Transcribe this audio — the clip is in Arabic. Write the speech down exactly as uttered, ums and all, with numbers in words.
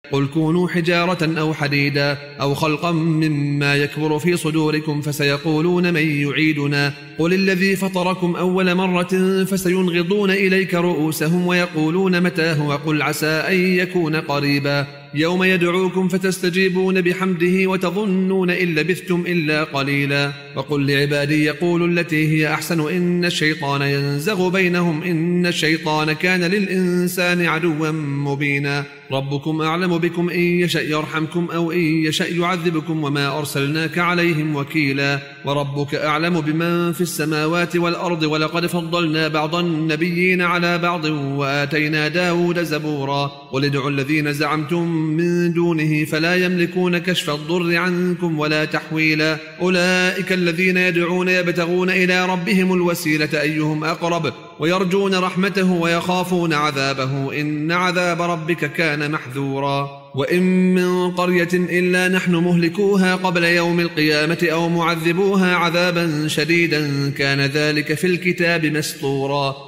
قل كونوا حجارة أو حديدا أو خلقا مما يكبر في صدوركم فسيقولون من يعيدنا قل الذي فطركم أول مرة فسينغضون إليك رؤوسهم ويقولون متى هو قل عسى أن يكون قريبا يوم يدعوكم فتستجيبون بحمده وتظنون إن لبثتم إلا قليلا وقل لعبادي يقولوا التي هي أحسن إن الشيطان ينزغ بينهم إن الشيطان كان للإنسان عدوا مبينا ربكم أعلم بكم إن يشأ يرحمكم أو إن يشأ يعذبكم وما أرسلناك عليهم وكيلا وربك أعلم بمن في السماوات والأرض ولقد فضلنا بعض النبيين على بعض وآتينا داود زبورا قل ادعوا الذين زعمتم من دونه فلا يملكون كشف الضر عنكم ولا تحويلا أولئك الذين يدعون يبتغون إلى ربهم الوسيلة أيهم أقرب ويرجون رحمته ويخافون عذابه إن عذاب ربك كان محذورا وإن من قرية إلا نحن مهلكوها قبل يوم القيامة أو معذبوها عذابا شديدا كان ذلك في الكتاب مسطورا